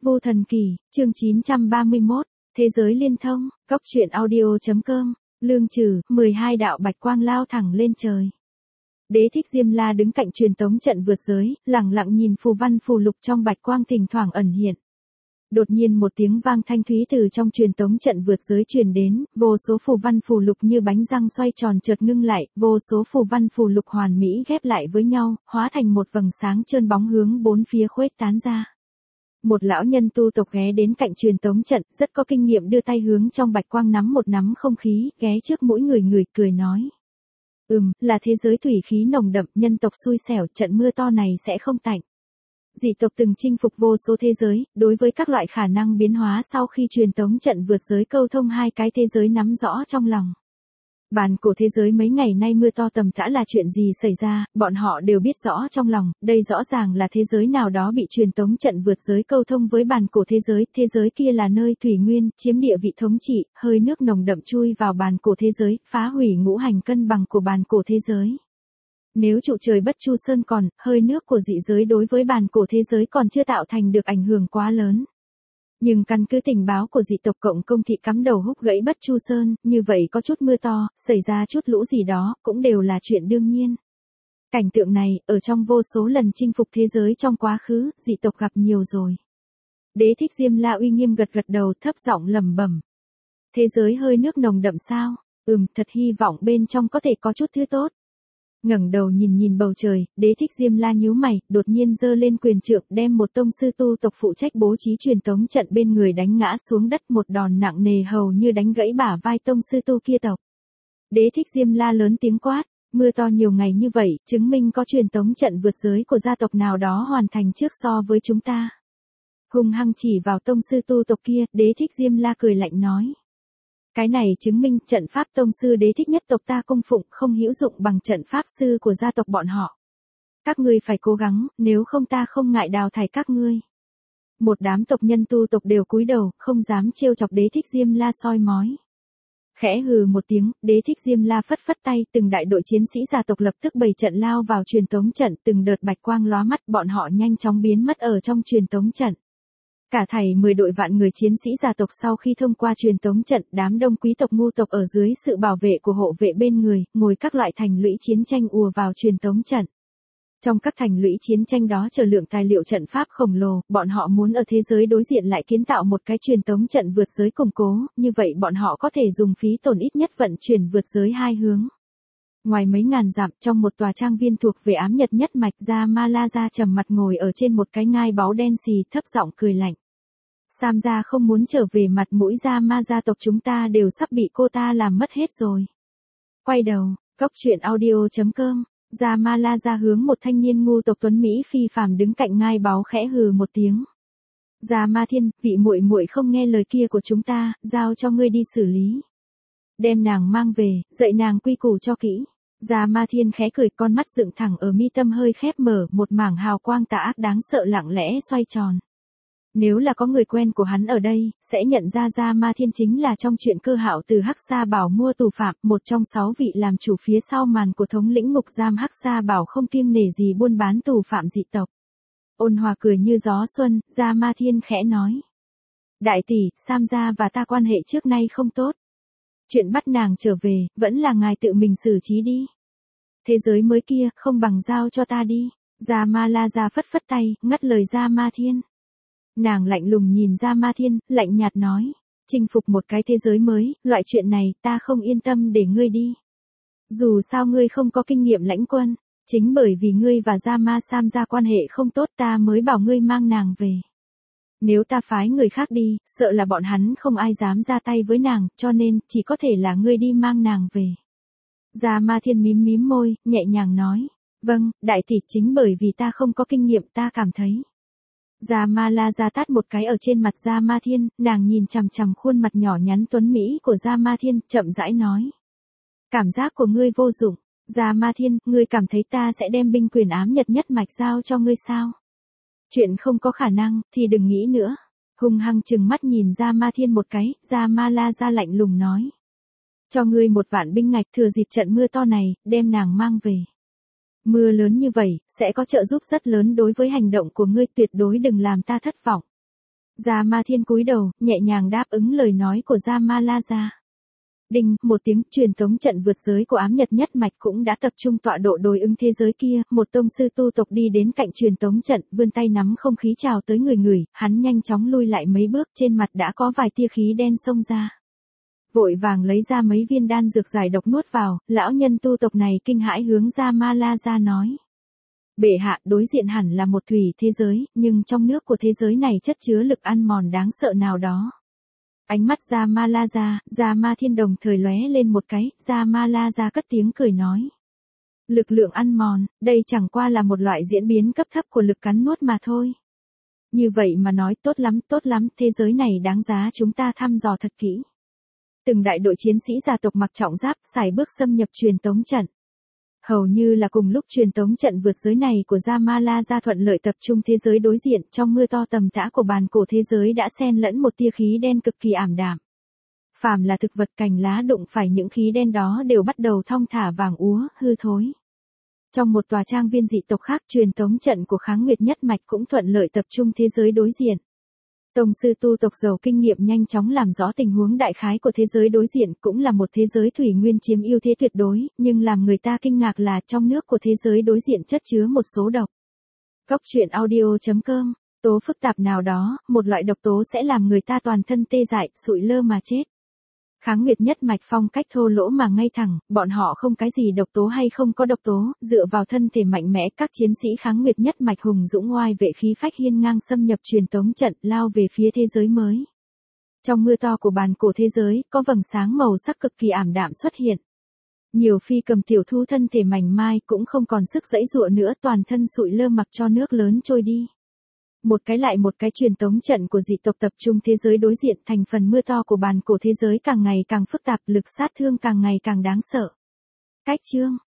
Vô Thần Kỳ, chương 931, Thế giới liên thông, Cóc truyện audio.com, Lương Trừ, 12 đạo bạch quang lao thẳng lên trời. Đế thích Diêm La đứng cạnh truyền tống trận vượt giới, lặng lặng nhìn phù văn phù lục trong bạch quang thỉnh thoảng ẩn hiện. Đột nhiên một tiếng vang thanh thúy từ trong truyền tống trận vượt giới truyền đến, vô số phù văn phù lục như bánh răng xoay tròn chợt ngưng lại, vô số phù văn phù lục hoàn mỹ ghép lại với nhau, hóa thành một vầng sáng trơn bóng hướng bốn phía khuếch tán ra. Một lão nhân tu tộc ghé đến cạnh truyền tống trận, rất có kinh nghiệm đưa tay hướng trong bạch quang nắm một nắm không khí, ghé trước mũi người cười nói. Là thế giới thủy khí nồng đậm, nhân tộc xui xẻo, trận mưa to này sẽ không tạnh. Dị tộc từng chinh phục vô số thế giới, đối với các loại khả năng biến hóa sau khi truyền tống trận vượt giới câu thông hai cái thế giới nắm rõ trong lòng. Bản cổ thế giới mấy ngày nay mưa to tầm tã là chuyện gì xảy ra, bọn họ đều biết rõ trong lòng, đây rõ ràng là thế giới nào đó bị truyền tống trận vượt giới câu thông với bản cổ thế giới kia là nơi thủy nguyên, chiếm địa vị thống trị, hơi nước nồng đậm chui vào bản cổ thế giới, phá hủy ngũ hành cân bằng của bản cổ thế giới. Nếu trụ trời Bất Chu Sơn còn, hơi nước của dị giới đối với bản cổ thế giới còn chưa tạo thành được ảnh hưởng quá lớn. Nhưng căn cứ tình báo của dị tộc cộng công thị cắm đầu húc gãy Bất Chu Sơn, như vậy có chút mưa to, xảy ra chút lũ gì đó, cũng đều là chuyện đương nhiên. Cảnh tượng này, ở trong vô số lần chinh phục thế giới trong quá khứ, dị tộc gặp nhiều rồi. Đế thích Diêm La uy nghiêm gật đầu thấp giọng lẩm bẩm. Thế giới hơi nước nồng đậm sao? Thật hy vọng bên trong có thể có chút thứ tốt. Ngẩng đầu nhìn bầu trời, Đế thích Diêm La nhíu mày, đột nhiên giơ lên quyền trượng đem một tông sư tu tộc phụ trách bố trí truyền tống trận bên người đánh ngã xuống đất, một đòn nặng nề hầu như đánh gãy bả vai tông sư tu kia tộc. Đế thích Diêm La lớn tiếng quát, mưa to nhiều ngày như vậy, chứng minh có truyền tống trận vượt giới của gia tộc nào đó hoàn thành trước so với chúng ta. Hung hăng chỉ vào tông sư tu tộc kia, Đế thích Diêm La cười lạnh nói. Cái này chứng minh trận pháp tông sư đế thích nhất tộc ta cung phụng không hữu dụng bằng trận pháp sư của gia tộc bọn họ. Các ngươi phải cố gắng, nếu không ta không ngại đào thải các ngươi. Một đám tộc nhân tu tộc đều cúi đầu, không dám trêu chọc Đế thích Diêm La soi mói. Khẽ hừ một tiếng, Đế thích Diêm La phất phất tay, từng đại đội chiến sĩ gia tộc lập tức bày trận lao vào truyền tống trận, từng đợt bạch quang lóa mắt, bọn họ nhanh chóng biến mất ở trong truyền tống trận. Cả thảy 10 đội vạn người chiến sĩ gia tộc sau khi thông qua truyền tống trận, đám đông quý tộc ngu tộc ở dưới sự bảo vệ của hộ vệ bên người, ngồi các loại thành lũy chiến tranh ùa vào truyền tống trận. Trong các thành lũy chiến tranh đó chờ lượng tài liệu trận pháp khổng lồ, bọn họ muốn ở thế giới đối diện lại kiến tạo một cái truyền tống trận vượt giới củng cố, như vậy bọn họ có thể dùng phí tổn ít nhất vận chuyển vượt giới hai hướng. Ngoài mấy ngàn dặm, trong một tòa trang viên thuộc về ám nhật nhất mạch, Gia trầm mặt ngồi ở trên một cái ngai báu đen xì, thấp giọng cười lạnh. Sam gia không muốn trở về, mặt mũi gia tộc chúng ta đều sắp bị cô ta làm mất hết rồi. Quay đầu, Cóc truyện audio.com, Gia hướng một thanh niên ngu tộc tuấn Mỹ phi phàm đứng cạnh ngai báu khẽ hừ một tiếng. Gia Ma Thiên, vị muội muội không nghe lời kia của chúng ta, giao cho ngươi đi xử lý. Đem nàng mang về, dạy nàng quy củ cho kỹ. Gia Ma Thiên khẽ cười, con mắt dựng thẳng ở mi tâm hơi khép mở, một mảng hào quang tà ác đáng sợ lặng lẽ xoay tròn. Nếu là có người quen của hắn ở đây, sẽ nhận ra Gia Ma Thiên chính là trong truyện Cơ Hạo từ Hắc Sa Bảo mua tù phạm, một trong 6 vị làm chủ phía sau màn của thống lĩnh ngục giam Hắc Sa Bảo không kiêng nể gì buôn bán tù phạm dị tộc. Ôn hòa cười như gió xuân, Gia Ma Thiên khẽ nói. Đại tỷ, Sam gia và ta quan hệ trước nay không tốt. Chuyện bắt nàng trở về, vẫn là ngài tự mình xử trí đi. Thế giới mới kia, không bằng giao cho ta đi. Gia Ma La Gia phất phất tay, ngắt lời Gia Ma Thiên. Nàng lạnh lùng nhìn Gia Ma Thiên, lạnh nhạt nói. Chinh phục một cái thế giới mới, loại chuyện này, ta không yên tâm để ngươi đi. Dù sao ngươi không có kinh nghiệm lãnh quân, chính bởi vì ngươi và Gia Ma Sam gia quan hệ không tốt ta mới bảo ngươi mang nàng về. Nếu ta phái người khác đi, sợ là bọn hắn không ai dám ra tay với nàng, cho nên, chỉ có thể là ngươi đi mang nàng về. Gia Ma Thiên mím môi, nhẹ nhàng nói. Vâng, đại tỷ, chính bởi vì ta không có kinh nghiệm ta cảm thấy. Gia Ma La Gia tát một cái ở trên mặt Gia Ma Thiên, nàng nhìn chằm chằm khuôn mặt nhỏ nhắn tuấn Mỹ của Gia Ma Thiên, chậm rãi nói. Cảm giác của ngươi vô dụng. Gia Ma Thiên, ngươi cảm thấy ta sẽ đem binh quyền ám nhật nhất mạch giao cho ngươi sao? Chuyện không có khả năng, thì đừng nghĩ nữa. Hung hăng trừng mắt nhìn Gia Ma Thiên một cái, Gia Ma La Gia lạnh lùng nói. Cho ngươi 1 vạn binh ngạch thừa dịp trận mưa to này, đem nàng mang về. Mưa lớn như vậy, sẽ có trợ giúp rất lớn đối với hành động của ngươi, tuyệt đối đừng làm ta thất vọng. Gia Ma Thiên cúi đầu, nhẹ nhàng đáp ứng lời nói của Gia Ma La Gia. Đinh, một tiếng, truyền tống trận vượt giới của ám nhật nhất mạch cũng đã tập trung tọa độ đối ứng thế giới kia, một tông sư tu tộc đi đến cạnh truyền tống trận, vươn tay nắm không khí chào tới người, hắn nhanh chóng lui lại mấy bước, trên mặt đã có vài tia khí đen xông ra. Vội vàng lấy ra mấy viên đan dược giải độc nuốt vào, lão nhân tu tộc này kinh hãi hướng Gia Ma La Gia nói. Bệ hạ, đối diện hẳn là một thủy thế giới, nhưng trong nước của thế giới này chất chứa lực ăn mòn đáng sợ nào đó. Ánh mắt Gia Ma La Gia, Gia Ma Thiên đồng thời lóe lên một cái, Gia Ma La Gia cất tiếng cười nói. Lực lượng ăn mòn, đây chẳng qua là một loại diễn biến cấp thấp của lực cắn nuốt mà thôi. Như vậy mà nói tốt lắm, thế giới này đáng giá chúng ta thăm dò thật kỹ. Từng đại đội chiến sĩ gia tộc mặc trọng giáp, sải bước xâm nhập truyền tống trận. Hầu như là cùng lúc truyền tống trận vượt giới này của Gia Ma La Gia thuận lợi tập trung thế giới đối diện, trong mưa to tầm tã của bàn cổ thế giới đã xen lẫn một tia khí đen cực kỳ ảm đạm. Phàm là thực vật cành lá đụng phải những khí đen đó đều bắt đầu thong thả vàng úa, hư thối. Trong một tòa trang viên dị tộc khác, truyền tống trận của Kháng Nguyệt nhất mạch cũng thuận lợi tập trung thế giới đối diện. Tông sư tu tộc giàu kinh nghiệm nhanh chóng làm rõ tình huống đại khái của thế giới đối diện, cũng là một thế giới thủy nguyên chiếm ưu thế tuyệt đối, nhưng làm người ta kinh ngạc là trong nước của thế giới đối diện chất chứa một số độc. Cốc truyện audio.com, tố phức tạp nào đó, một loại độc tố sẽ làm người ta toàn thân tê dại, sụi lơ mà chết. Kháng Nguyệt nhất mạch phong cách thô lỗ mà ngay thẳng, bọn họ không cái gì độc tố hay không có độc tố, dựa vào thân thể mạnh mẽ, các chiến sĩ Kháng Nguyệt nhất mạch hùng dũng oai vệ khí phách hiên ngang xâm nhập truyền tống trận, lao về phía thế giới mới. Trong mưa to của bàn cổ thế giới, có vầng sáng màu sắc cực kỳ ảm đạm xuất hiện. Nhiều phi cầm tiểu thu thân thể mảnh mai cũng không còn sức giãy giụa nữa, toàn thân sụi lơ mặc cho nước lớn trôi đi. Một cái lại một cái truyền tống trận của dị tộc tập trung thế giới đối diện, thành phần mưa to của bàn cổ thế giới càng ngày càng phức tạp, lực sát thương càng ngày càng đáng sợ. Cách chương